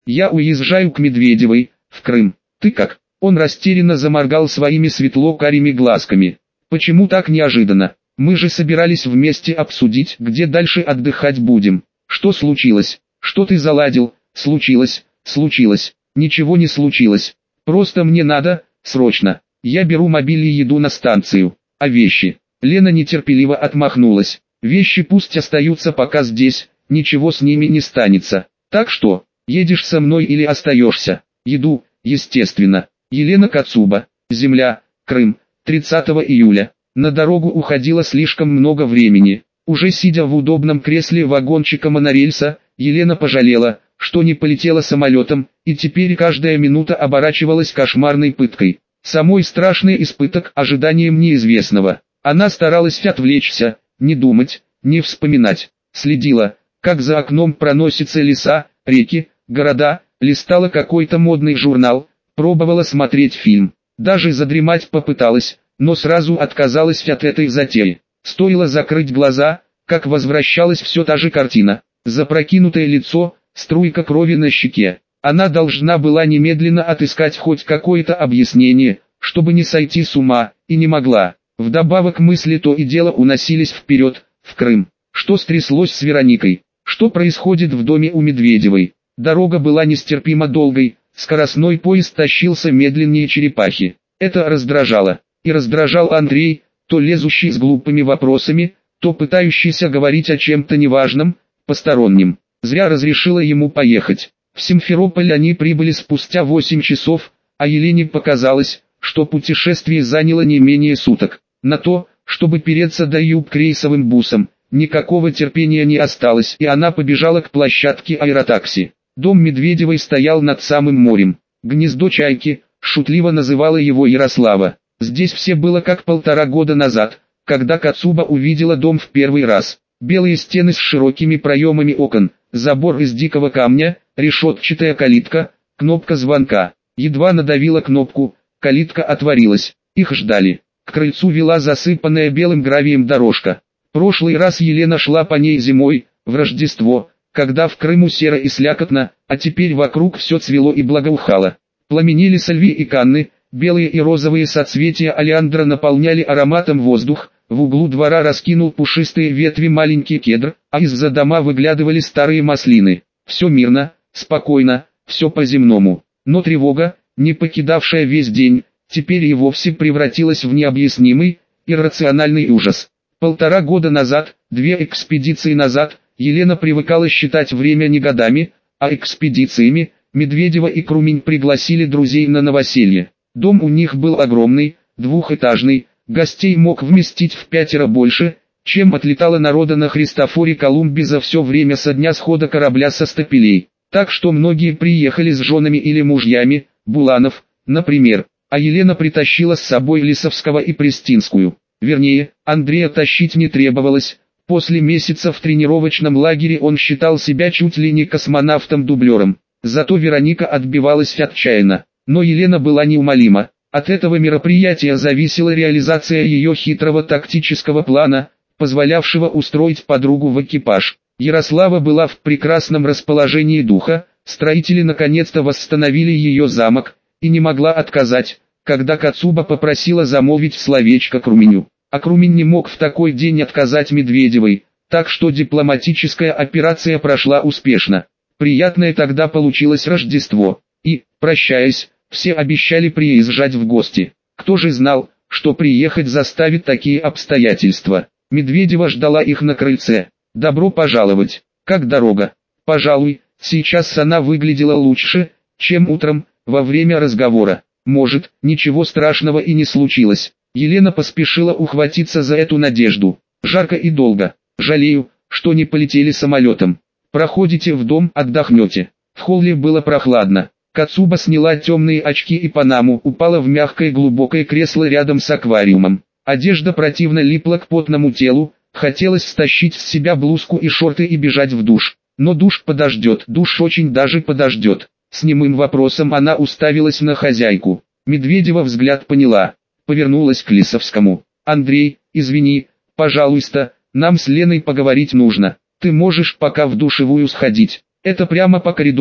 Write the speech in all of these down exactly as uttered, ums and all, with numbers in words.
Я уезжаю к Медведевой, в Крым. Ты как? Он растерянно заморгал своими светло-карими глазками. Почему так неожиданно? Мы же собирались вместе обсудить, где дальше отдыхать будем. Что случилось? Что ты заладил? Случилось, случилось. Ничего не случилось. Просто мне надо, срочно. Я беру мобиль и еду на станцию. А вещи? Лена нетерпеливо отмахнулась. Вещи пусть остаются пока здесь, ничего с ними не станется. Так что, едешь со мной или остаешься? Еду, естественно. Елена Кацуба. Земля, Крым. тридцатого июля. На дорогу уходило слишком много времени. Уже сидя в удобном кресле вагончика монорельса, Елена пожалела, что не полетела самолетом, и теперь каждая минута оборачивалась кошмарной пыткой. Самой страшный испыток ожиданием неизвестного. Она старалась отвлечься, не думать, не вспоминать. Следила, как за окном проносятся леса, реки, города, листала какой-то модный журнал, пробовала смотреть фильм. Даже задремать попыталась, но сразу отказалась от этой затеи. Стоило закрыть глаза, как возвращалась все та же картина. Запрокинутое лицо, струйка крови на щеке. Она должна была немедленно отыскать хоть какое-то объяснение, чтобы не сойти с ума, и не могла. Вдобавок мысли то и дело уносились вперед, в Крым. Что стряслось с Вероникой? Что происходит в доме у Медведевой? Дорога была нестерпимо долгой, скоростной поезд тащился медленнее черепахи. Это раздражало. И раздражал Андрей, то лезущий с глупыми вопросами, то пытающийся говорить о чем-то неважном, постороннем. Зря разрешила ему поехать. В Симферополь они прибыли спустя восемь часов, а Елене показалось, что путешествие заняло не менее суток. На то, чтобы переться до юб рейсовым бусом, никакого терпения не осталось, и она побежала к площадке аэротакси. Дом Медведевой стоял над самым морем. Гнездо чайки, шутливо называла его Ярослава. Здесь все было как полтора года назад, когда Кацуба увидела дом в первый раз. Белые стены с широкими проемами окон, забор из дикого камня, решетчатая калитка, кнопка звонка. Едва надавила кнопку, калитка отворилась. Их ждали. К крыльцу вела засыпанная белым гравием дорожка. Прошлый раз Елена шла по ней зимой, в Рождество, когда в Крыму серо и слякотно, а теперь вокруг все цвело и благоухало. Пламенели сальви и канны, белые и розовые соцветия олеандра наполняли ароматом воздух. В углу двора раскинул пушистые ветви маленький кедр, а из-за дома выглядывали старые маслины. Все мирно, спокойно, все по-земному. Но тревога, не покидавшая весь день, теперь и вовсе превратилась в необъяснимый, иррациональный ужас. Полтора года назад, две экспедиции назад, Елена привыкала считать время не годами, а экспедициями. Медведева и Крумень пригласили друзей на новоселье. Дом у них был огромный, двухэтажный, гостей мог вместить в пятеро больше, чем отлетало народа на Христофоре Колумбе за все время со дня схода корабля со стапелей. Так что многие приехали с женами или мужьями, Буланов, например, а Елена притащила с собой Лисовского и Престинскую. Вернее, Андрея тащить не требовалось, после месяца в тренировочном лагере он считал себя чуть ли не космонавтом-дублером. Зато Вероника отбивалась отчаянно, но Елена была неумолима. От этого мероприятия зависела реализация ее хитрого тактического плана, позволявшего устроить подругу в экипаж. Ярослава была в прекрасном расположении духа, строители наконец-то восстановили ее замок, и не могла отказать, когда Кацуба попросила замолвить словечко Круменю. А Крумень не мог в такой день отказать Медведевой, так что дипломатическая операция прошла успешно. Приятное тогда получилось Рождество, и, прощаясь, все обещали приезжать в гости. Кто же знал, что приехать заставит такие обстоятельства. Медведева ждала их на крыльце. «Добро пожаловать. Как дорога?» «Пожалуй, сейчас она выглядела лучше, чем утром, во время разговора. Может, ничего страшного и не случилось». Елена поспешила ухватиться за эту надежду. «Жарко и долго. Жалею, что не полетели самолетом. Проходите в дом, отдохнете». В холле было прохладно. Кацуба сняла темные очки и панаму, упала в мягкое глубокое кресло рядом с аквариумом. Одежда противно липла к потному телу, хотелось стащить с себя блузку и шорты и бежать в душ. Но душ подождет, душ очень даже подождет. С немым вопросом она уставилась на хозяйку. Медведева взгляд поняла. Повернулась к Лисовскому. «Андрей, извини, пожалуйста, нам с Леной поговорить нужно. Ты можешь пока в душевую сходить. Это прямо по коридору,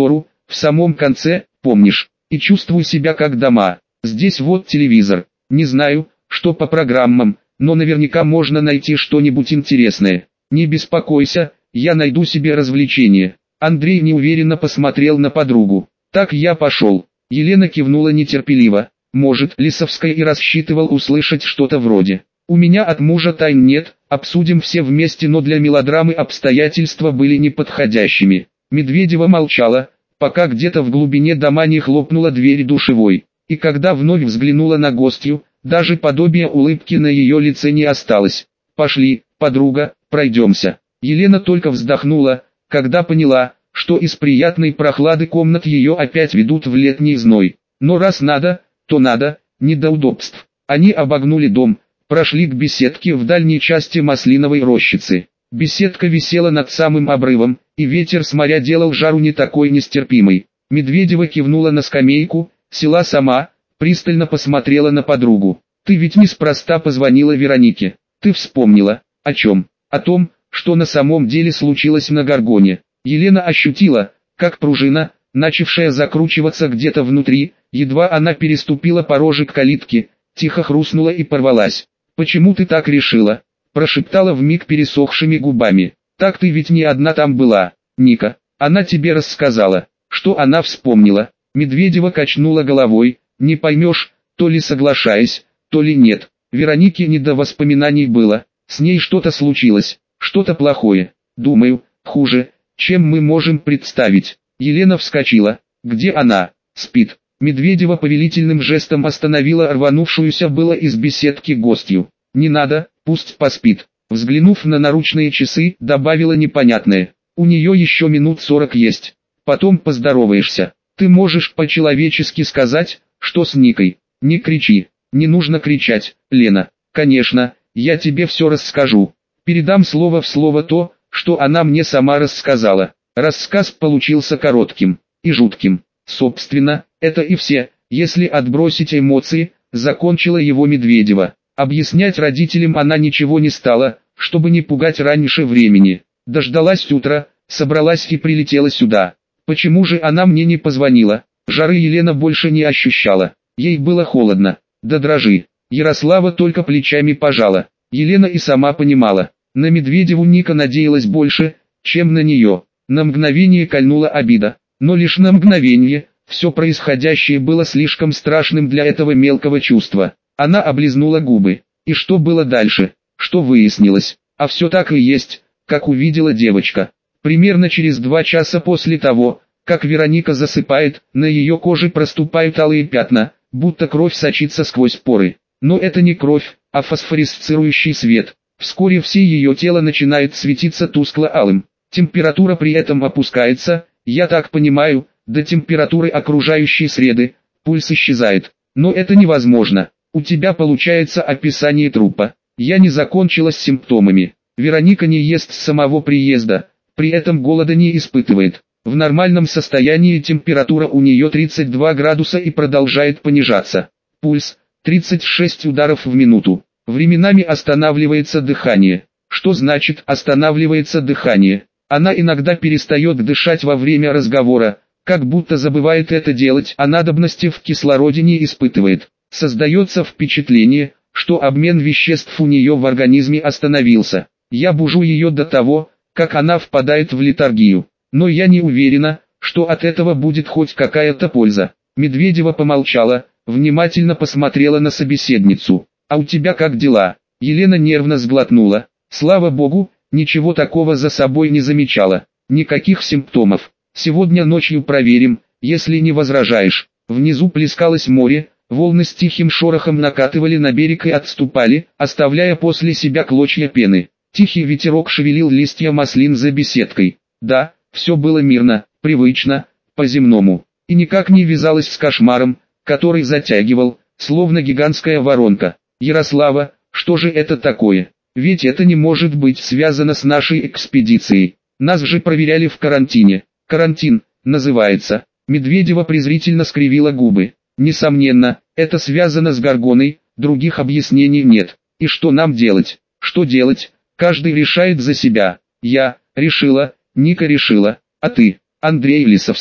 в самом конце, помнишь, и чувствую себя как дома. Здесь вот телевизор, не знаю, что по программам, но наверняка можно найти что-нибудь интересное. Не беспокойся, я найду себе развлечение. Андрей неуверенно посмотрел на подругу. Так я пошел. Елена кивнула нетерпеливо. Может, Лисовская и рассчитывал услышать что-то вроде: «У меня от мужа тайн нет, обсудим все вместе», но для мелодрамы обстоятельства были неподходящими. Медведева молчала, пока где-то в глубине дома не хлопнула дверь душевой. И когда вновь взглянула на гостью, даже подобия улыбки на ее лице не осталось. «Пошли, подруга, пройдемся». Елена только вздохнула, когда поняла, что из приятной прохлады комнат ее опять ведут в летний зной. Но раз надо, то надо, не до удобств. Они обогнули дом, прошли к беседке в дальней части маслиновой рощицы. Беседка висела над самым обрывом, и ветер с моря делал жару не такой нестерпимой. Медведева кивнула на скамейку, села сама, пристально посмотрела на подругу. «Ты ведь неспроста позвонила Веронике. Ты вспомнила. О чем? О том, что на самом деле случилось на Горгоне». Елена ощутила, как пружина, начавшая закручиваться где-то внутри, едва она переступила порожек калитки, тихо хрустнула и порвалась. «Почему ты так решила?» – прошептала вмиг пересохшими губами. «Так ты ведь не одна там была, Ника. Она тебе рассказала». Что она вспомнила? Медведева качнула головой, не поймешь, то ли соглашаясь, то ли нет. Веронике не до воспоминаний было, с ней что-то случилось, что-то плохое. Думаю, хуже, чем мы можем представить. Елена вскочила. Где она? Спит. Медведева повелительным жестом остановила рванувшуюся было из беседки гостью. Не надо, пусть поспит. Взглянув на наручные часы, добавила непонятное. У нее еще минут сорок есть. Потом поздороваешься. Ты можешь по-человечески сказать, что с Никой. Не кричи. Не нужно кричать, Лена. Конечно, я тебе все расскажу. Передам слово в слово то, что она мне сама рассказала. Рассказ получился коротким и жутким. Собственно, это и все, если отбросить эмоции, закончила его Медведева. Объяснять родителям она ничего не стала, чтобы не пугать раньше времени. Дождалась утра, собралась и прилетела сюда. Почему же она мне не позвонила? Жары Елена больше не ощущала. Ей было холодно, до дрожи. Ярослава только плечами пожала. Елена и сама понимала. На Медведеву Ника надеялась больше, чем на нее. На мгновение кольнула обида. Но лишь на мгновение. Все происходящее было слишком страшным для этого мелкого чувства. Она облизнула губы. И что было дальше? Что выяснилось? А все так и есть, как увидела девочка. Примерно через два часа после того, как Вероника засыпает, на ее коже проступают алые пятна, будто кровь сочится сквозь поры. Но это не кровь, а фосфорисцирующий свет. Вскоре все ее тело начинает светиться тускло-алым. Температура при этом опускается, я так понимаю, до температуры окружающей среды, пульс исчезает. Но это невозможно. У тебя получается описание трупа. Я не закончила с симптомами. Вероника не ест с самого приезда, при этом голода не испытывает. В нормальном состоянии температура у нее тридцать два градуса и продолжает понижаться. Пульс тридцать шесть ударов в минуту. Временами останавливается дыхание. Что значит останавливается дыхание? Она иногда перестает дышать во время разговора, как будто забывает это делать, а надобности в кислороде не испытывает. Создается впечатление, что обмен веществ у нее в организме остановился. Я бужу ее до того, как она впадает в летаргию. Но я не уверена, что от этого будет хоть какая-то польза. Медведева помолчала, внимательно посмотрела на собеседницу. «А у тебя как дела?» Елена нервно сглотнула. Слава богу, ничего такого за собой не замечала. Никаких симптомов. Сегодня ночью проверим, если не возражаешь. Внизу плескалось море, волны с тихим шорохом накатывали на берег и отступали, оставляя после себя клочья пены. Тихий ветерок шевелил листья маслин за беседкой. Да, все было мирно, привычно, по-земному. И никак не вязалось с кошмаром, который затягивал, словно гигантская воронка. Ярослава, что же это такое? Ведь это не может быть связано с нашей экспедицией. Нас же проверяли в карантине. Карантин, называется. Медведева презрительно скривила губы. Несомненно, это связано с Горгоной, других объяснений нет. И что нам делать? Что делать? Каждый решает за себя. Я решила, Ника решила, а ты, Андрей Лисовской.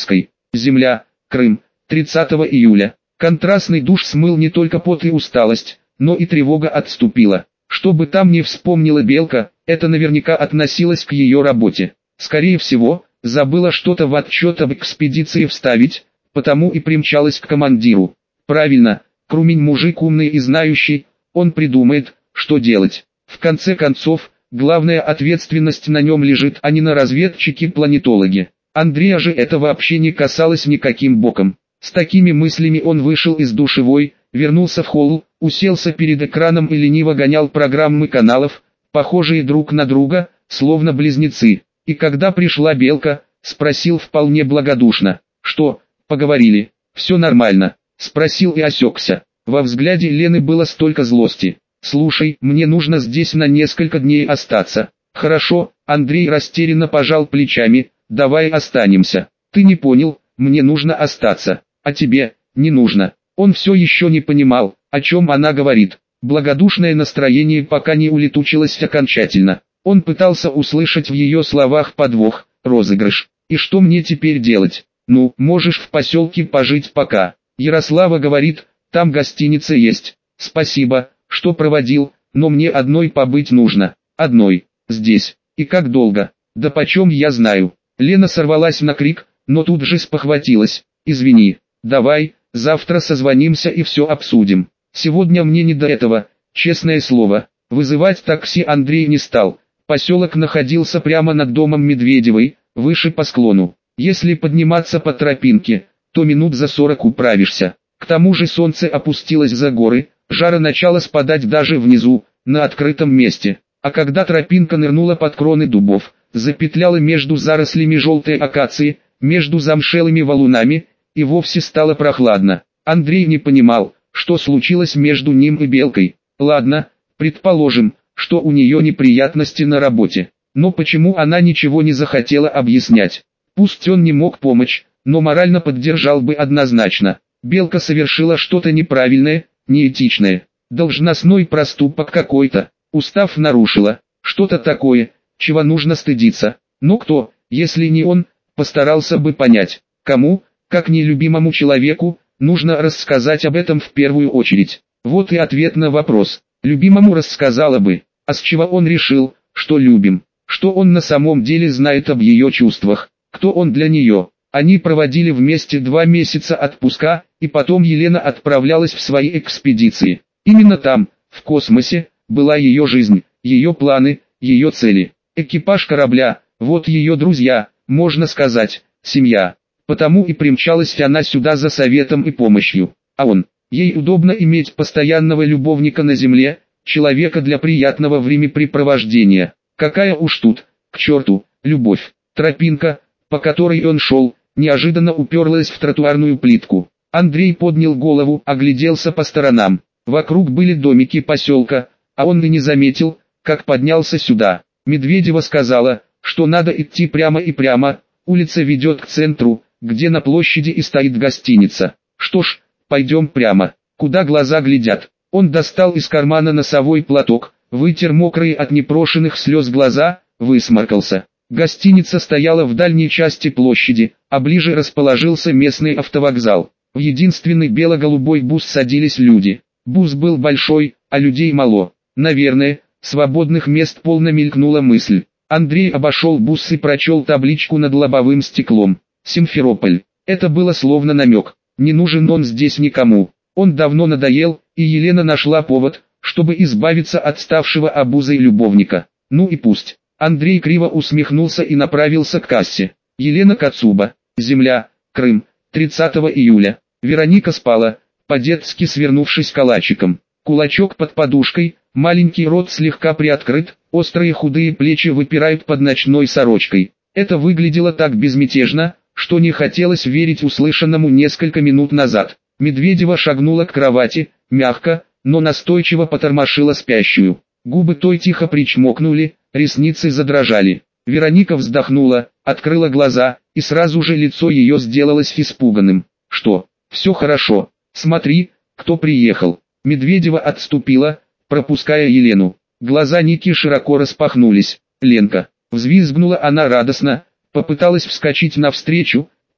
Земля, Крым, тридцатого июля. Контрастный душ смыл не только пот и усталость, но и тревога отступила. Что бы там ни вспомнила Белка, это наверняка относилось к ее работе. Скорее всего, забыла что-то в отчет об экспедиции вставить, потому и примчалась к командиру. Правильно, Крумень мужик умный и знающий, он придумает, что делать. В конце концов, главная ответственность на нем лежит, а не на разведчике-планетологе. Андрея же это вообще не касалось никаким боком. С такими мыслями он вышел из душевой, вернулся в холл, уселся перед экраном и лениво гонял программы каналов, похожие друг на друга, словно близнецы. И когда пришла Белка, спросил вполне благодушно: «Что, поговорили?» «Все нормально», спросил и осекся. Во взгляде Лены было столько злости. «Слушай, мне нужно здесь на несколько дней остаться». «Хорошо», Андрей растерянно пожал плечами, «давай останемся». «Ты не понял, мне нужно остаться, а тебе не нужно». Он все еще не понимал, о чем она говорит. Благодушное настроение пока не улетучилось окончательно. Он пытался услышать в ее словах подвох, розыгрыш. «И что мне теперь делать?» «Ну, можешь в поселке пожить пока. Ярослава говорит, там гостиница есть». «Спасибо, что проводил, но мне одной побыть нужно». «Одной? Здесь? И как долго?» «Да почем я знаю». Лена сорвалась на крик, но тут же спохватилась. «Извини, давай, завтра созвонимся и все обсудим. Сегодня мне не до этого, честное слово». Вызывать такси Андрей не стал. Поселок находился прямо над домом Медведевой, выше по склону. Если подниматься по тропинке, то минут за сорок управишься. К тому же солнце опустилось за горы, жара начала спадать даже внизу, на открытом месте. А когда тропинка нырнула под кроны дубов, запетляла между зарослями желтой акации, между замшелыми валунами, и вовсе стало прохладно. Андрей не понимал, что случилось между ним и Белкой. Ладно, предположим, что у нее неприятности на работе. Но почему она ничего не захотела объяснять? Пусть он не мог помочь, но морально поддержал бы однозначно. Белка совершила что-то неправильное, неэтичное. Должностной проступок какой-то. Устав нарушила. Что-то такое, чего нужно стыдиться. Но кто, если не он, постарался бы понять. Кому, как нелюбимому человеку, нужно рассказать об этом в первую очередь. Вот и ответ на вопрос. Любимому рассказала бы. А с чего он решил, что любим? Что он на самом деле знает об ее чувствах? Кто он для нее? Они проводили вместе два месяца отпуска, и потом Елена отправлялась в свои экспедиции. Именно там, в космосе, была ее жизнь, ее планы, ее цели. Экипаж корабля, вот ее друзья, можно сказать, семья. Потому и примчалась она сюда за советом и помощью. А он, ей удобно иметь постоянного любовника на земле, человека для приятного времяпрепровождения. Какая уж тут, к черту, любовь. Тропинка, по которой он шел, неожиданно уперлась в тротуарную плитку. Андрей поднял голову, огляделся по сторонам. Вокруг были домики поселка, а он и не заметил, как поднялся сюда. Медведева сказала, что надо идти прямо и прямо, улица ведет к центру, где на площади и стоит гостиница. Что ж, пойдем прямо, куда глаза глядят. Он достал из кармана носовой платок, вытер мокрые от непрошенных слез глаза, высморкался. Гостиница стояла в дальней части площади, а ближе расположился местный автовокзал. В единственный бело-голубой бус садились люди. Бус был большой, а людей мало. Наверное, свободных мест полно, мелькнула мысль. Андрей обошел бус и прочел табличку над лобовым стеклом. Симферополь. Это было словно намек. Не нужен он здесь никому. Он давно надоел, и Елена нашла повод, чтобы избавиться от ставшего обузой любовника. Ну и пусть. Андрей криво усмехнулся и направился к кассе. Елена Кацуба. Земля, Крым. тридцатого июля. Вероника спала, по-детски свернувшись калачиком. Кулачок под подушкой, маленький рот слегка приоткрыт, острые худые плечи выпирают под ночной сорочкой. Это выглядело так безмятежно, что не хотелось верить услышанному несколько минут назад. Медведева шагнула к кровати, мягко, но настойчиво потормошила спящую. Губы той тихо причмокнули, ресницы задрожали. Вероника вздохнула, открыла глаза, и сразу же лицо ее сделалось испуганным. «Что? Все хорошо. Смотри, кто приехал». Медведева отступила, пропуская Елену. Глаза Ники широко распахнулись. «Ленка!» Взвизгнула она радостно, попыталась вскочить навстречу,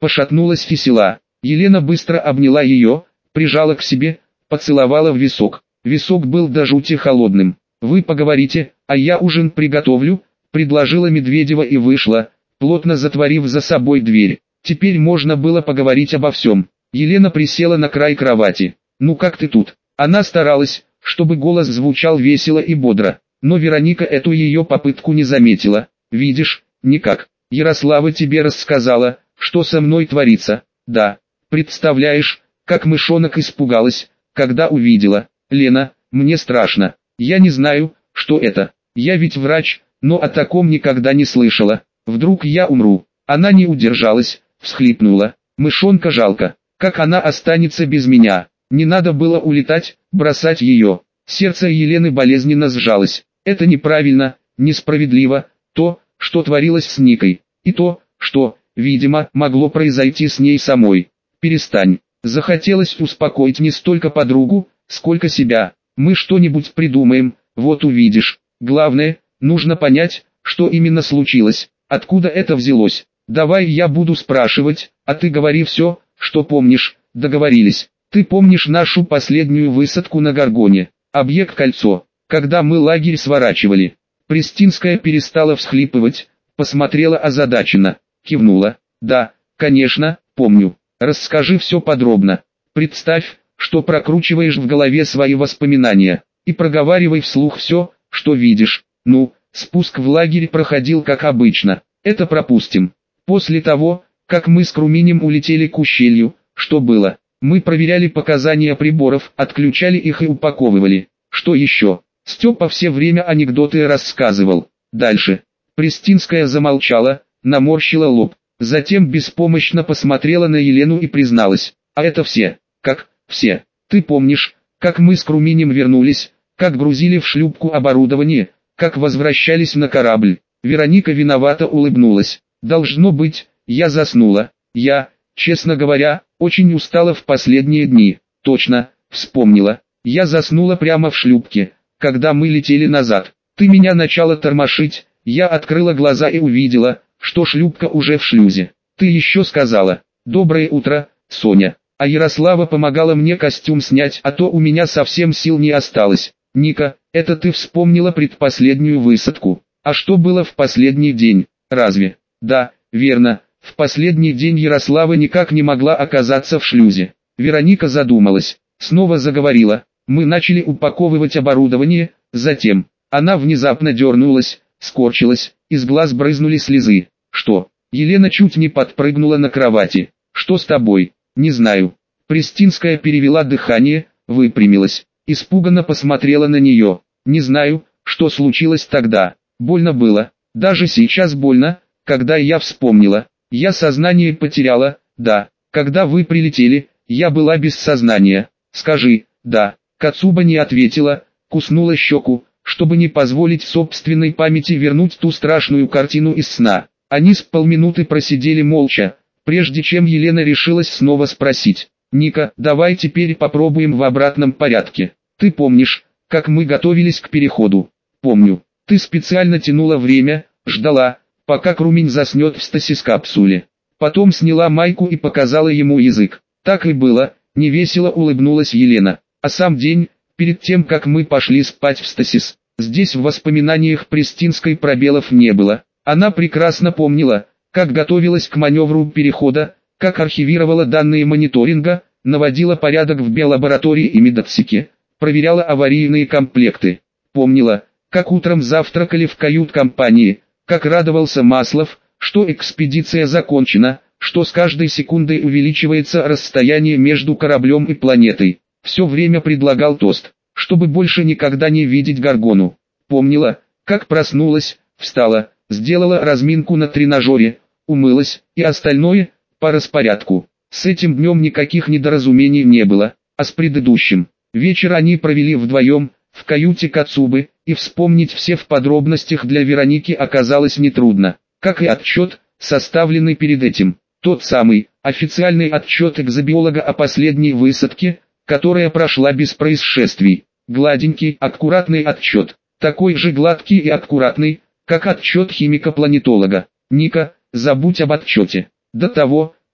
Пошатнулась Фисела. Елена быстро обняла ее, прижала к себе, поцеловала в висок. Висок был до жути холодным. «Вы поговорите, а я ужин приготовлю», — предложила Медведева и вышла, плотно затворив за собой дверь. Теперь можно было поговорить обо всем. Елена присела на край кровати. «Ну как ты тут?» Она старалась, чтобы голос звучал весело и бодро, но Вероника эту ее попытку не заметила. «Видишь, никак. Ярослава тебе рассказала, что со мной творится?» «Да. Представляешь, как мышонок испугалась, когда увидела. Лена, мне страшно. Я не знаю, что это. Я ведь врач, но о таком никогда не слышала. Вдруг я умру?» Она не удержалась, всхлипнула. «Мышонка жалко. Как она останется без меня? Не надо было улетать, бросать ее». Сердце Елены болезненно сжалось. Это неправильно, несправедливо, то, что творилось с Никой, и то, что, видимо, могло произойти с ней самой. «Перестань». Захотелось успокоить не столько подругу, сколько себя. «Мы что-нибудь придумаем, вот увидишь. Главное, нужно понять, что именно случилось, откуда это взялось. Давай я буду спрашивать, а ты говори все, что помнишь». Договорились. «Ты помнишь нашу последнюю высадку на Горгоне? Объект Кольцо, когда мы лагерь сворачивали?» Пристинская перестала всхлипывать, посмотрела озадаченно, кивнула. «Да, конечно, помню. Расскажи все подробно. Представь, что прокручиваешь в голове свои воспоминания, и проговаривай вслух все, что видишь. Ну, спуск в лагерь проходил как обычно, это пропустим. После того, как мы с Круминем улетели к ущелью, что было? Мы проверяли показания приборов, отключали их и упаковывали. Что еще?» Степа все время анекдоты рассказывал. Дальше. Пристинская замолчала, наморщила лоб, затем беспомощно посмотрела на Елену и призналась: «А это все?» «Как, все? Ты помнишь, как мы с Круминем вернулись, как грузили в шлюпку оборудование, как возвращались на корабль?» Вероника виновато улыбнулась. «Должно быть, я заснула. Я, честно говоря, очень устала в последние дни». «Точно, вспомнила. Я заснула прямо в шлюпке, когда мы летели назад. Ты меня начала тормошить, я открыла глаза и увидела, что шлюпка уже в шлюзе. Ты еще сказала: «Доброе утро, Соня». А Ярослава помогала мне костюм снять, а то у меня совсем сил не осталось. Ника, это ты вспомнила предпоследнюю высадку. А что было в последний день, разве? Да, верно, в последний день Ярослава никак не могла оказаться в шлюзе. Вероника задумалась, снова заговорила. Мы начали упаковывать оборудование, затем она внезапно дернулась, скорчилась, из глаз брызнули слезы. «Что?» Елена чуть не подпрыгнула на кровати. «Что с тобой?» «Не знаю». Пристинская перевела дыхание, выпрямилась, испуганно посмотрела на нее. «Не знаю, что случилось тогда. Больно было. Даже сейчас больно, когда я вспомнила. Я сознание потеряла, да. Когда вы прилетели, я была без сознания. Скажи, да». Кацуба не ответила, куснула щеку, чтобы не позволить собственной памяти вернуть ту страшную картину из сна. Они с полминуты просидели молча, прежде чем Елена решилась снова спросить: «Ника, давай теперь попробуем в обратном порядке. Ты помнишь, как мы готовились к переходу?» «Помню. Ты специально тянула время, ждала, пока Крумень заснет в стасис-капсуле. Потом сняла майку и показала ему язык». «Так и было», — невесело улыбнулась Елена. «А сам день, перед тем как мы пошли спать в стасис, здесь в воспоминаниях Пристинской пробелов не было. Она прекрасно помнила, как готовилась к маневру перехода, как архивировала данные мониторинга, наводила порядок в биолаборатории и медотсеке, проверяла аварийные комплекты. Помнила, как утром завтракали в кают-компании, как радовался Маслов, что экспедиция закончена, что с каждой секундой увеличивается расстояние между кораблем и планетой. Все время предлагал тост, чтобы больше никогда не видеть Горгону. Помнила, как проснулась, встала, сделала разминку на тренажере, умылась, и остальное, по распорядку. С этим днем никаких недоразумений не было, а с предыдущим. Вечер они провели вдвоем, в каюте Кацубы, и вспомнить все в подробностях для Вероники оказалось нетрудно, как и отчет, составленный перед этим. Тот самый, официальный отчет экзобиолога о последней высадке, которая прошла без происшествий. Гладенький, аккуратный отчет, такой же гладкий и аккуратный, как отчет химика-планетолога. Ника, забудь об отчете. До того,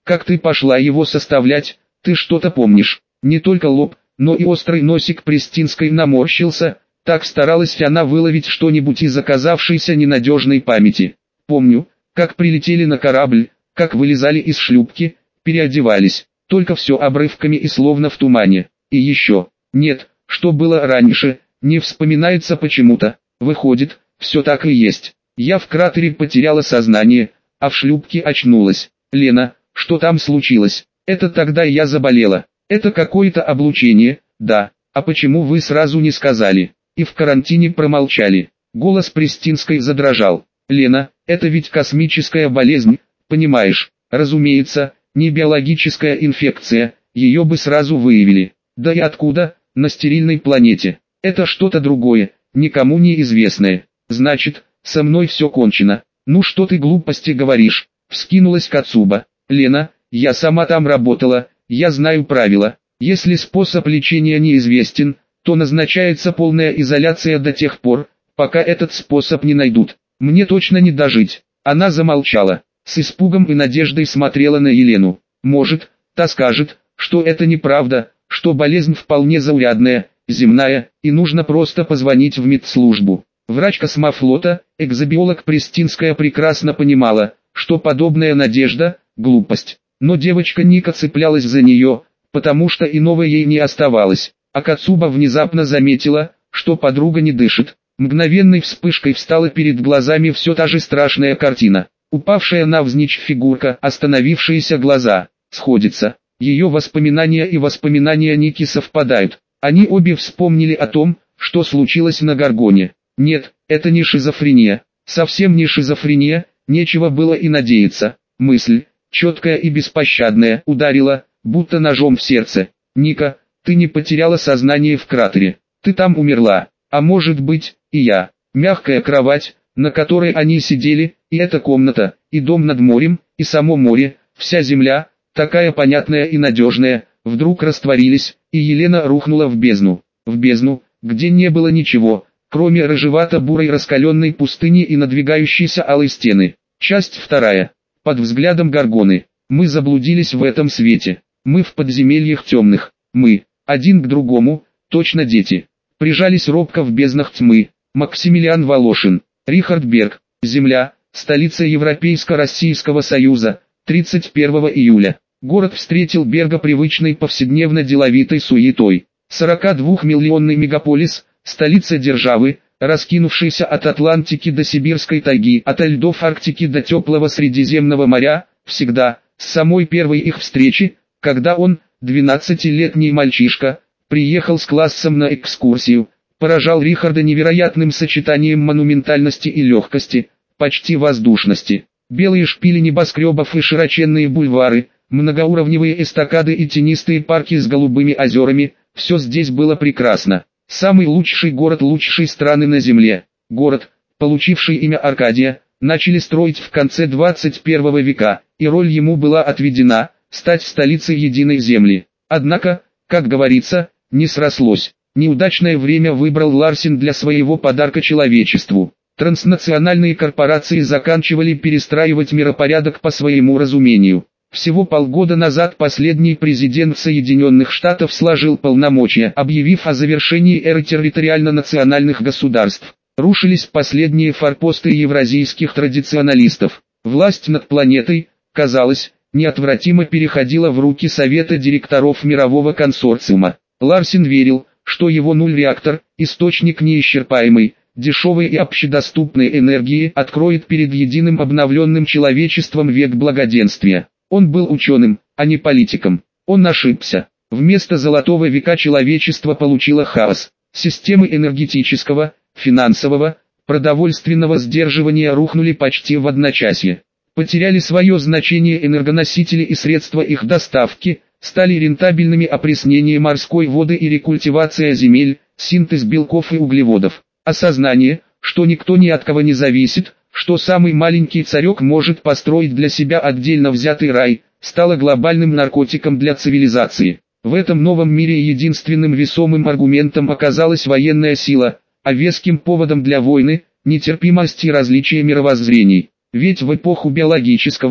Как ты пошла его составлять, ты что-то помнишь? Не только лоб, но и острый носик Пристинской наморщился, так старалась она выловить что-нибудь из оказавшейся ненадежной памяти. Помню, как прилетели на корабль, как вылезали из шлюпки, переодевались, только все обрывками и словно в тумане. И еще, нет, что было раньше, не вспоминается почему-то. Выходит, все так и есть. Я в кратере потеряла сознание, а в шлюпке очнулась. Лена, что там случилось? Это тогда я заболела. Это какое-то облучение, да. А почему вы сразу не сказали? И в карантине промолчали. Голос Пристинской задрожал. Лена, это ведь космическая болезнь, понимаешь? Разумеется, не биологическая инфекция, ее бы сразу выявили. Да и откуда? На стерильной планете. Это что-то другое, никому не известное. Значит, со мной все кончено. Ну что ты глупости говоришь? Вскинулась Кацуба. Лена, я сама там работала, я знаю правила. Если способ лечения неизвестен, то назначается полная изоляция до тех пор, пока этот способ не найдут. Мне точно не дожить. Она замолчала, с испугом и надеждой смотрела на Елену. Может, та скажет, что это неправда, что болезнь вполне заурядная, земная, и нужно просто позвонить в медслужбу. Врач космофлота, экзобиолог Пристинская прекрасно понимала, что подобная надежда – глупость. Но девочка Ника цеплялась за нее, потому что иного ей не оставалось. А Кацуба внезапно заметила, что подруга не дышит. Мгновенной вспышкой встала перед глазами все та же страшная картина. Упавшая навзничь фигурка, остановившиеся глаза, сходятся. Ее воспоминания и воспоминания Ники совпадают. Они обе вспомнили о том, что случилось на Гаргоне. Нет, это не шизофрения. Совсем не шизофрения, нечего было и надеяться. Мысль, четкая и беспощадная, ударила, будто ножом в сердце. Ника, ты не потеряла сознание в кратере. Ты там умерла. А может быть, и я. Мягкая кровать, на которой они сидели, и эта комната, и дом над морем, и само море, вся земля, такая понятная и надежная, вдруг растворились, и Елена рухнула в бездну. В бездну, где не было ничего, кроме рыжевато-бурой раскаленной пустыни и надвигающейся алой стены. Часть вторая. Под взглядом Горгоны. Мы заблудились в этом свете. Мы в подземельях темных. Мы, один к другому, точно дети. Прижались робко в безднах тьмы. Максимилиан Волошин. Рихард Берг. Земля, столица Европейско-Российского Союза. тридцать первого июля. Город встретил Берга привычной повседневно-деловитой суетой. сорокадвухмиллионный мегаполис, столица державы, раскинувшийся от Атлантики до Сибирской тайги, от льдов Арктики до теплого Средиземного моря, всегда, с самой первой их встречи, когда он, двенадцатилетний мальчишка, приехал с классом на экскурсию, поражал Рихарда невероятным сочетанием монументальности и легкости, почти воздушности. Белые шпили небоскребов и широченные бульвары, многоуровневые эстакады и тенистые парки с голубыми озерами, все здесь было прекрасно. Самый лучший город лучшей страны на земле. Город, получивший имя Аркадия, начали строить в конце двадцать первого века, и роль ему была отведена – стать столицей единой земли. Однако, как говорится, не срослось. Неудачное время выбрал Ларсен для своего подарка человечеству. Транснациональные корпорации заканчивали перестраивать миропорядок по своему разумению. Всего полгода назад последний президент Соединенных Штатов сложил полномочия, объявив о завершении эры территориально-национальных государств. Рушились последние форпосты евразийских традиционалистов. Власть над планетой, казалось, неотвратимо переходила в руки Совета директоров мирового консорциума. Ларсен верил, что его нуль-реактор, источник неисчерпаемой, дешевой и общедоступной энергии, откроет перед единым обновленным человечеством век благоденствия. Он был ученым, а не политиком. Он ошибся. Вместо золотого века человечество получило хаос. Системы энергетического, финансового, продовольственного сдерживания рухнули почти в одночасье. Потеряли свое значение энергоносители и средства их доставки, стали рентабельными опреснение морской воды и рекультивация земель, синтез белков и углеводов. Осознание, что никто ни от кого не зависит, что самый маленький царек может построить для себя отдельно взятый рай, стало глобальным наркотиком для цивилизации. В этом новом мире единственным весомым аргументом оказалась военная сила, а веским поводом для войны – нетерпимость и различие мировоззрений. Ведь в эпоху биологического,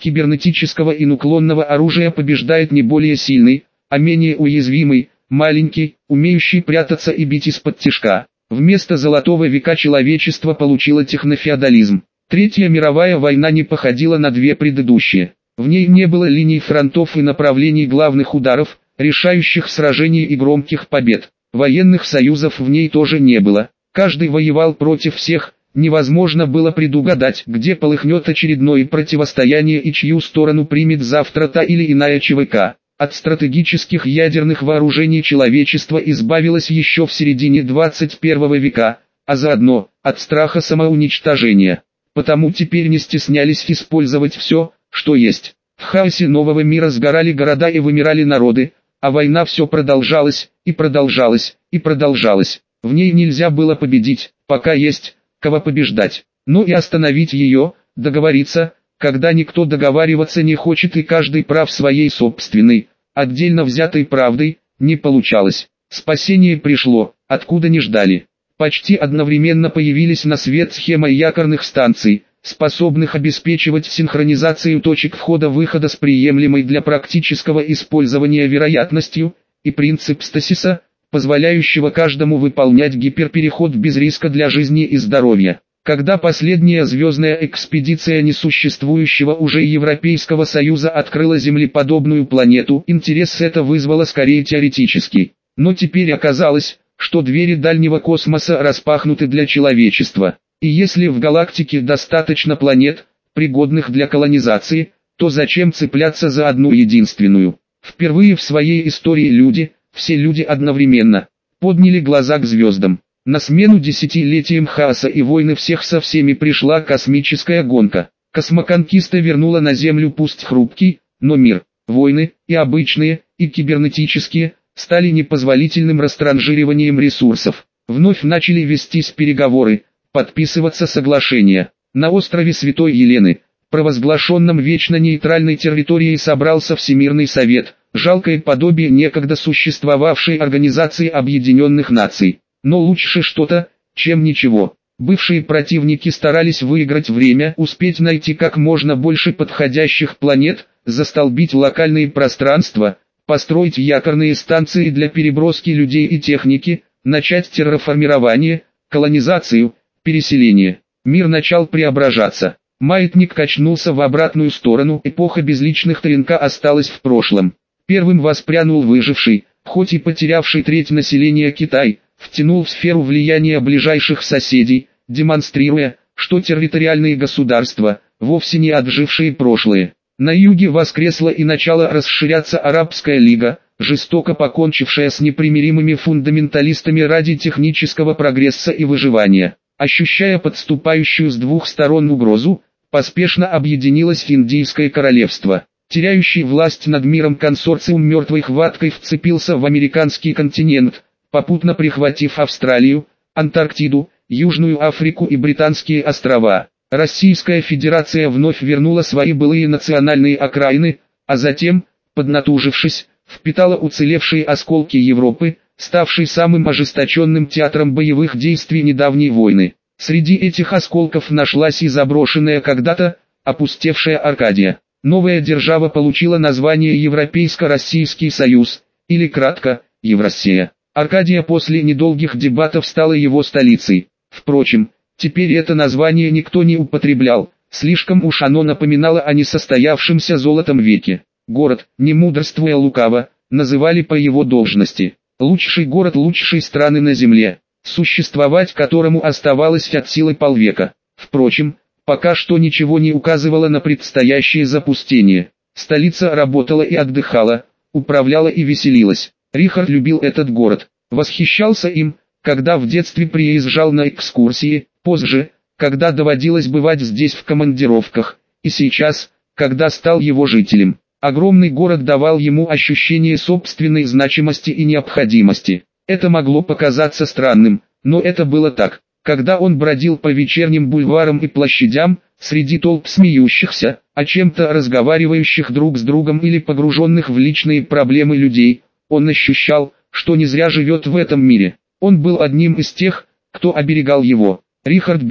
кибернетического и нуклонного оружия побеждает не более сильный, а менее уязвимый, маленький, умеющий прятаться и бить из-под тишка. Вместо золотого века человечество получило технофеодализм. Третья мировая война не походила на две предыдущие. В ней не было линий фронтов и направлений главных ударов, решающих сражений и громких побед. Военных союзов в ней тоже не было. Каждый воевал против всех, невозможно было предугадать, где полыхнет очередное противостояние и чью сторону примет завтра та или иная ЧВК. От стратегических ядерных вооружений человечество избавилось еще в середине двадцать первого века, а заодно от страха самоуничтожения. Потому теперь не стеснялись использовать все, что есть. В хаосе нового мира сгорали города и вымирали народы, а война все продолжалась, и продолжалась, и продолжалась. В ней нельзя было победить, пока есть кого побеждать. Но и остановить ее, договориться, когда никто договариваться не хочет и каждый прав своей собственной, отдельно взятой правдой, не получалось. Спасение пришло, откуда не ждали. Почти одновременно появились на свет схемы якорных станций, способных обеспечивать синхронизацию точек входа-выхода с приемлемой для практического использования вероятностью, и принцип стасиса, позволяющего каждому выполнять гиперпереход без риска для жизни и здоровья. Когда последняя звездная экспедиция несуществующего уже Европейского Союза открыла землеподобную планету, интерес это вызвало скорее теоретический. Но теперь оказалось, что двери дальнего космоса распахнуты для человечества. И если в галактике достаточно планет, пригодных для колонизации, то зачем цепляться за одну единственную? Впервые в своей истории люди, все люди одновременно, подняли глаза к звездам. На смену десятилетиям хаоса и войны всех со всеми пришла космическая гонка. Космоконкиста вернула на Землю пусть хрупкий, но мир. Войны, и обычные, и кибернетические, стали непозволительным растранжириванием ресурсов. Вновь начали вестись переговоры, подписываться соглашения. На острове Святой Елены, провозглашенном вечно нейтральной территорией, собрался Всемирный Совет, жалкое подобие некогда существовавшей Организации Объединенных Наций. Но лучше что-то, чем ничего. Бывшие противники старались выиграть время, успеть найти как можно больше подходящих планет, застолбить локальные пространства, построить якорные станции для переброски людей и техники, начать терраформирование, колонизацию, переселение. Мир начал преображаться. Маятник качнулся в обратную сторону, эпоха безличных ТНК осталась в прошлом. Первым воспрянул выживший, хоть и потерявший треть населения Китай, втянул в сферу влияния ближайших соседей, демонстрируя, что территориальные государства, вовсе не отжившие прошлое. На юге воскресла и начала расширяться Арабская лига, жестоко покончившая с непримиримыми фундаменталистами ради технического прогресса и выживания. Ощущая подступающую с двух сторон угрозу, поспешно объединилось Индийское королевство. Теряющий власть над миром консорциум мертвой хваткой вцепился в американский континент, попутно прихватив Австралию, Антарктиду, Южную Африку и Британские острова. Российская Федерация вновь вернула свои былые национальные окраины, а затем, поднатужившись, впитала уцелевшие осколки Европы, ставшей самым ожесточенным театром боевых действий недавней войны. Среди этих осколков нашлась и заброшенная когда-то, опустевшая Аркадия. Новая держава получила название Европейско-Российский Союз, или кратко, Евроссия. Аркадия после недолгих дебатов стала его столицей. Впрочем, теперь это название никто не употреблял, слишком уж оно напоминало о несостоявшемся золотом веке. Город, не мудрствуя лукаво, называли по его должности. Лучший город лучшей страны на земле, существовать которому оставалось от силы полвека. Впрочем, пока что ничего не указывало на предстоящее запустение. Столица работала и отдыхала, управляла и веселилась. Рихард любил этот город, восхищался им, когда в детстве приезжал на экскурсии, позже, когда доводилось бывать здесь в командировках, и сейчас, когда стал его жителем. Огромный город давал ему ощущение собственной значимости и необходимости. Это могло показаться странным, но это было так. Когда он бродил по вечерним бульварам и площадям, среди толп смеющихся, о чем-то разговаривающих друг с другом или погруженных в личные проблемы людей, он ощущал, что не зря живет в этом мире. Он был одним из тех, кто оберегал его. Рихард Берг,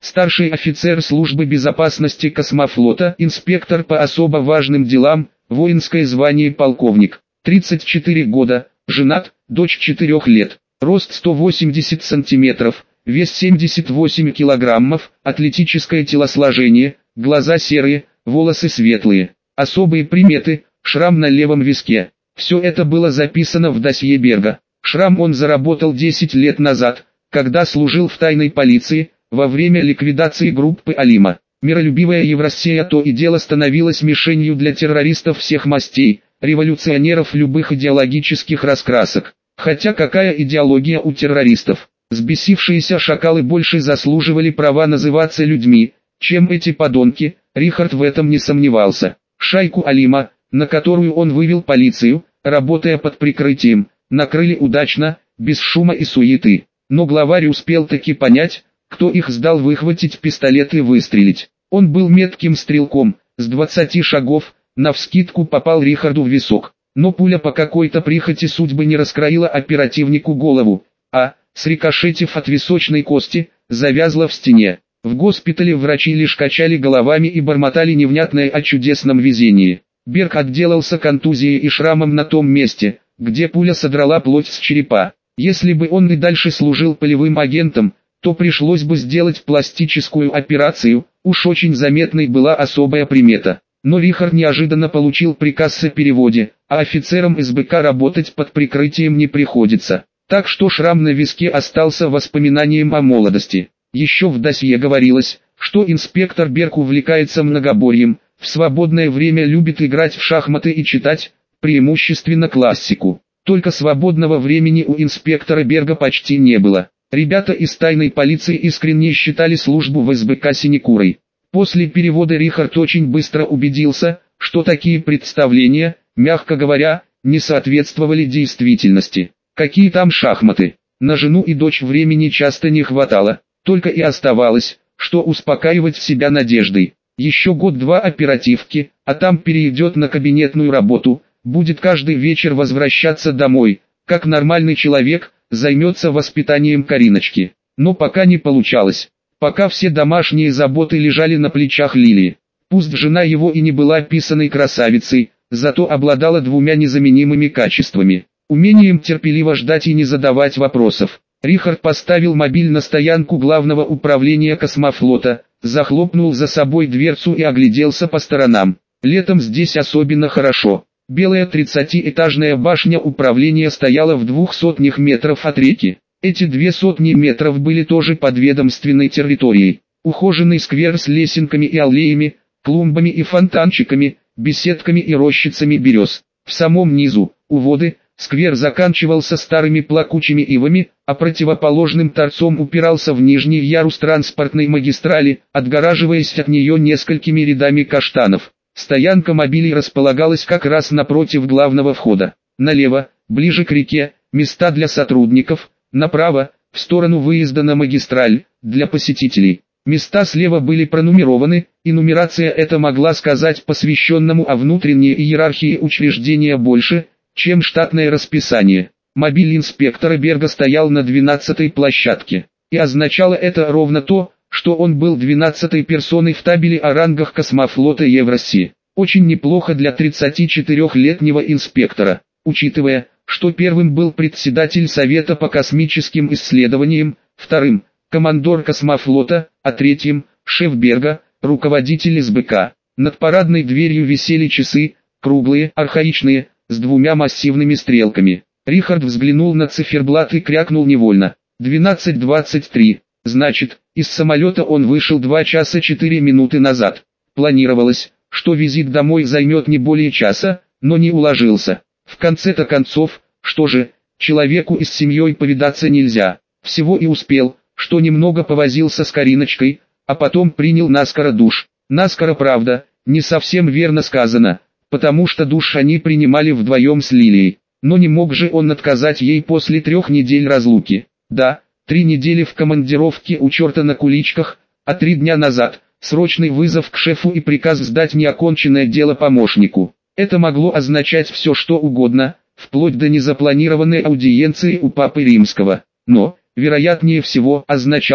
старший офицер службы безопасности космофлота, инспектор по особо важным делам, воинское звание полковник, тридцать четыре года, женат, дочь четырёх лет, рост сто восемьдесят сантиметров, вес семьдесят восемь килограммов, атлетическое телосложение, глаза серые, волосы светлые, особые приметы, шрам на левом виске. Все это было записано в досье Берга. Шрам он заработал десять лет назад, когда служил в тайной полиции, во время ликвидации группы Алима. Миролюбивая Евросия то и дело становилась мишенью для террористов всех мастей, революционеров любых идеологических раскрасок. Хотя какая идеология у террористов? Взбесившиеся шакалы больше заслуживали права называться людьми, чем эти подонки, Рихард в этом не сомневался. Шайку Алима, на которую он вывел полицию, работая под прикрытием, накрыли удачно, без шума и суеты. Но главарь успел таки понять, кто их сдал, выхватить пистолет и выстрелить. Он был метким стрелком, с двадцати шагов, навскидку попал Рихарду в висок. Но пуля по какой-то прихоти судьбы не раскроила оперативнику голову, а, срикошетив от височной кости, завязла в стене. В госпитале врачи лишь качали головами и бормотали невнятное о чудесном везении. Берг отделался контузией и шрамом на том месте, где пуля содрала плоть с черепа. Если бы он и дальше служил полевым агентом, то пришлось бы сделать пластическую операцию, уж очень заметной была особая примета. Но Рихард неожиданно получил приказ о переводе, а офицерам эс бэ ка работать под прикрытием не приходится. Так что шрам на виске остался воспоминанием о молодости. Еще в досье говорилось, что инспектор Берг увлекается многоборьем, в свободное время любит играть в шахматы и читать, преимущественно классику. Только свободного времени у инспектора Берга почти не было. Ребята из тайной полиции искренне считали службу в эс бэ ка синекурой. После перевода Рихард очень быстро убедился, что такие представления, мягко говоря, не соответствовали действительности. Какие там шахматы? На жену и дочь времени часто не хватало, только и оставалось, что успокаивать себя надеждой. Еще год-два оперативки, а там перейдет на кабинетную работу, будет каждый вечер возвращаться домой, как нормальный человек, займется воспитанием Кариночки. Но пока не получалось. Пока все домашние заботы лежали на плечах Лилии. Пусть жена его и не была писаной красавицей, зато обладала двумя незаменимыми качествами. Умением терпеливо ждать и не задавать вопросов. Рихард поставил мобиль на стоянку главного управления космофлота, захлопнул за собой дверцу и огляделся по сторонам. Летом здесь особенно хорошо. Белая тридцатиэтажная башня управления стояла в двух сотнях метров от реки. Эти две сотни метров были тоже подведомственной территорией. Ухоженный сквер с лесенками и аллеями, клумбами и фонтанчиками, беседками и рощицами берез. В самом низу, у воды, сквер заканчивался старыми плакучими ивами, а противоположным торцом упирался в нижний ярус транспортной магистрали, отгораживаясь от нее несколькими рядами каштанов. Стоянка мобилей располагалась как раз напротив главного входа. Налево, ближе к реке, места для сотрудников, направо, в сторону выезда на магистраль, для посетителей. Места слева были пронумерованы, и нумерация эта могла сказать посвященному о внутренней иерархии учреждения больше, чем штатное расписание. Мобиль инспектора Берга стоял на двенадцатой площадке, и означало это ровно то, что он был двенадцатой персоной в табеле о рангах космофлота Евросии. Очень неплохо для тридцатичетырёхлетнего инспектора, учитывая, что первым был председатель Совета по космическим исследованиям, вторым – командор космофлота, а третьим – шеф Берга, руководитель эс бэ ка. Над парадной дверью висели часы, круглые, архаичные, с двумя массивными стрелками. Рихард взглянул на циферблат и крякнул невольно. двенадцать двадцать три. Значит, из самолета он вышел два часа четыре минуты назад. Планировалось, что визит домой займет не более часа, но не уложился. В конце-то концов, что же, человеку и с семьей повидаться нельзя. Всего и успел, что немного повозился с Кариночкой, а потом принял наскоро душ. Наскоро, правда, не совсем верно сказано, потому что душ они принимали вдвоем с Лилией. Но не мог же он отказать ей после трех недель разлуки. Да, три недели в командировке у черта на куличках, а три дня назад срочный вызов к шефу и приказ сдать неоконченное дело помощнику. Это могло означать все что угодно, вплоть до незапланированной аудиенции у Папы Римского. Но, вероятнее всего, означало,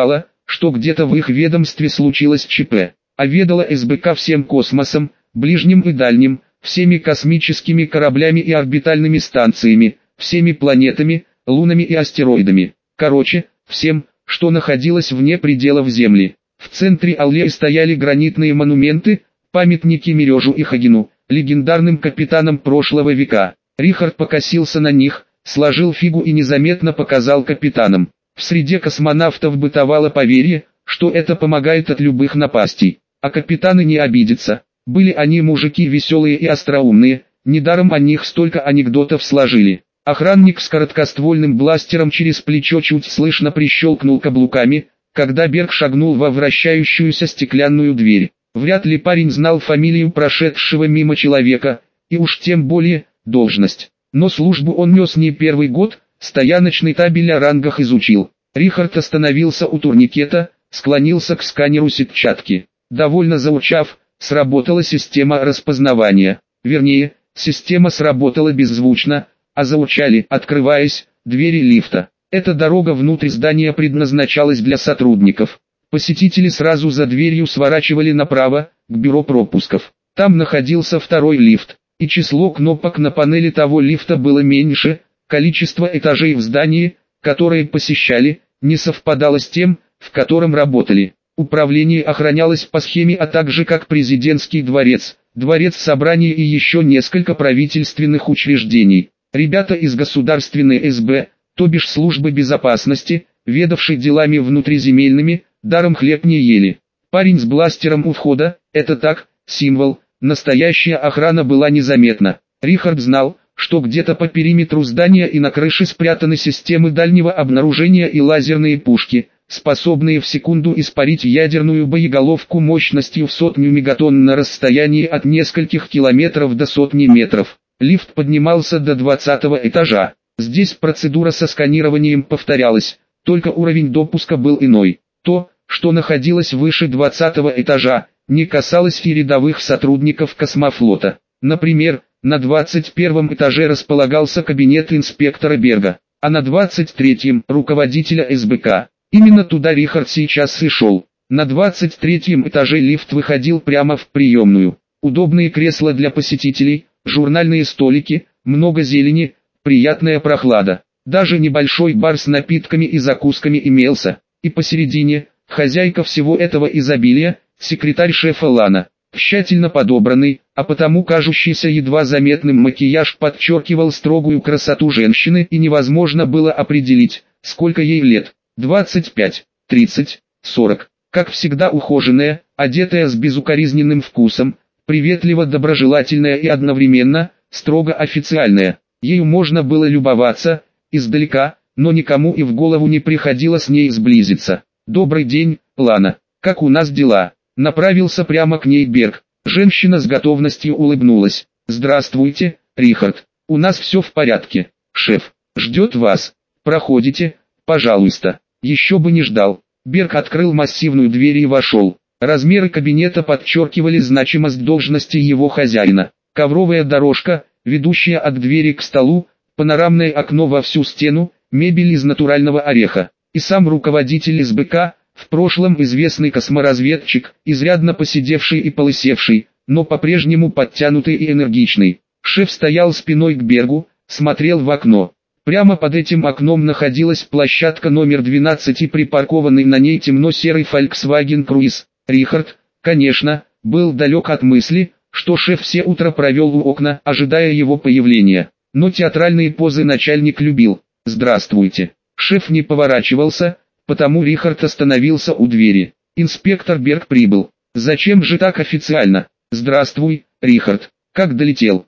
что где-то в их ведомстве случилось ЧП. А ведала СБК всем космосом, ближним и дальним, всеми космическими кораблями и орбитальными станциями, всеми планетами, лунами и астероидами. Короче, всем, что находилось вне пределов Земли. В центре Аллеи стояли гранитные монументы, памятники Мережу и Хагину, легендарным капитанам прошлого века. Рихард покосился на них, сложил фигу и незаметно показал капитанам. В среде космонавтов бытовало поверье, что это помогает от любых напастей. А капитаны не обидятся. Были они мужики веселые и остроумные, недаром о них столько анекдотов сложили. Охранник с короткоствольным бластером через плечо чуть слышно прищелкнул каблуками, когда Берг шагнул во вращающуюся стеклянную дверь. Вряд ли парень знал фамилию прошедшего мимо человека, и уж тем более, должность. Но службу он нес не первый год, стояночный табель о рангах изучил. Рихард остановился у турникета, склонился к сканеру сетчатки. Довольно заурчав, сработала система распознавания. Вернее, система сработала беззвучно, а заурчали, открываясь, двери лифта. Эта дорога внутрь здания предназначалась для сотрудников. Посетители сразу за дверью сворачивали направо, к бюро пропусков. Там находился второй лифт, и число кнопок на панели того лифта было меньше, количество этажей в здании, которые посещали, не совпадало с тем, в котором работали. Управление охранялось по схеме, а также как президентский дворец, дворец собраний и еще несколько правительственных учреждений. Ребята из государственной СБ, то бишь службы безопасности, ведавшей делами внутриземельными, даром хлеб не ели. Парень с бластером у входа, это так, символ, настоящая охрана была незаметна. Рихард знал, что где-то по периметру здания и на крыше спрятаны системы дальнего обнаружения и лазерные пушки, способные в секунду испарить ядерную боеголовку мощностью в сотню мегатонн на расстоянии от нескольких километров до сотни метров. Лифт поднимался до двадцатого этажа. Здесь процедура со сканированием повторялась, только уровень допуска был иной. То, что находилось выше двадцатого этажа, не касалось и рядовых сотрудников космофлота. Например, на двадцать первом этаже располагался кабинет инспектора Берга, а на двадцать третьем – руководителя СБК. Именно туда Рихард сейчас и шел. На двадцать третьем этаже лифт выходил прямо в приемную. Удобные кресла для посетителей, журнальные столики, много зелени, приятная прохлада. Даже небольшой бар с напитками и закусками имелся. И посередине, хозяйка всего этого изобилия, секретарь шефа Лана. Тщательно подобранный, а потому кажущийся едва заметным макияж подчеркивал строгую красоту женщины, и невозможно было определить, сколько ей лет. двадцать пять, тридцать, сорок. Как всегда ухоженная, одетая с безукоризненным вкусом, приветливо-доброжелательная и одновременно, строго официальная. Ею можно было любоваться, издалека, но никому и в голову не приходило с ней сблизиться. «Добрый день, Лана, как у нас дела?» Направился прямо к ней Берг. Женщина с готовностью улыбнулась. «Здравствуйте, Рихард. У нас все в порядке. Шеф ждет вас. Проходите, пожалуйста». Еще бы не ждал. Берг открыл массивную дверь и вошел. Размеры кабинета подчеркивали значимость должности его хозяина. Ковровая дорожка, ведущая от двери к столу, панорамное окно во всю стену, мебель из натурального ореха. И сам руководитель СБК, в прошлом известный косморазведчик, изрядно посидевший и полысевший, но по-прежнему подтянутый и энергичный. Шеф стоял спиной к Бергу, смотрел в окно. Прямо под этим окном находилась площадка номер двенадцать и припаркованный на ней темно-серый Volkswagen Cruise. Рихард, конечно, был далек от мысли, что шеф все утро провел у окна, ожидая его появления. Но театральные позы начальник любил. «Здравствуйте». Шеф не поворачивался, потому Рихард остановился у двери. Инспектор Берг прибыл. «Зачем же так официально?» «Здравствуй, Рихард. Как долетел?»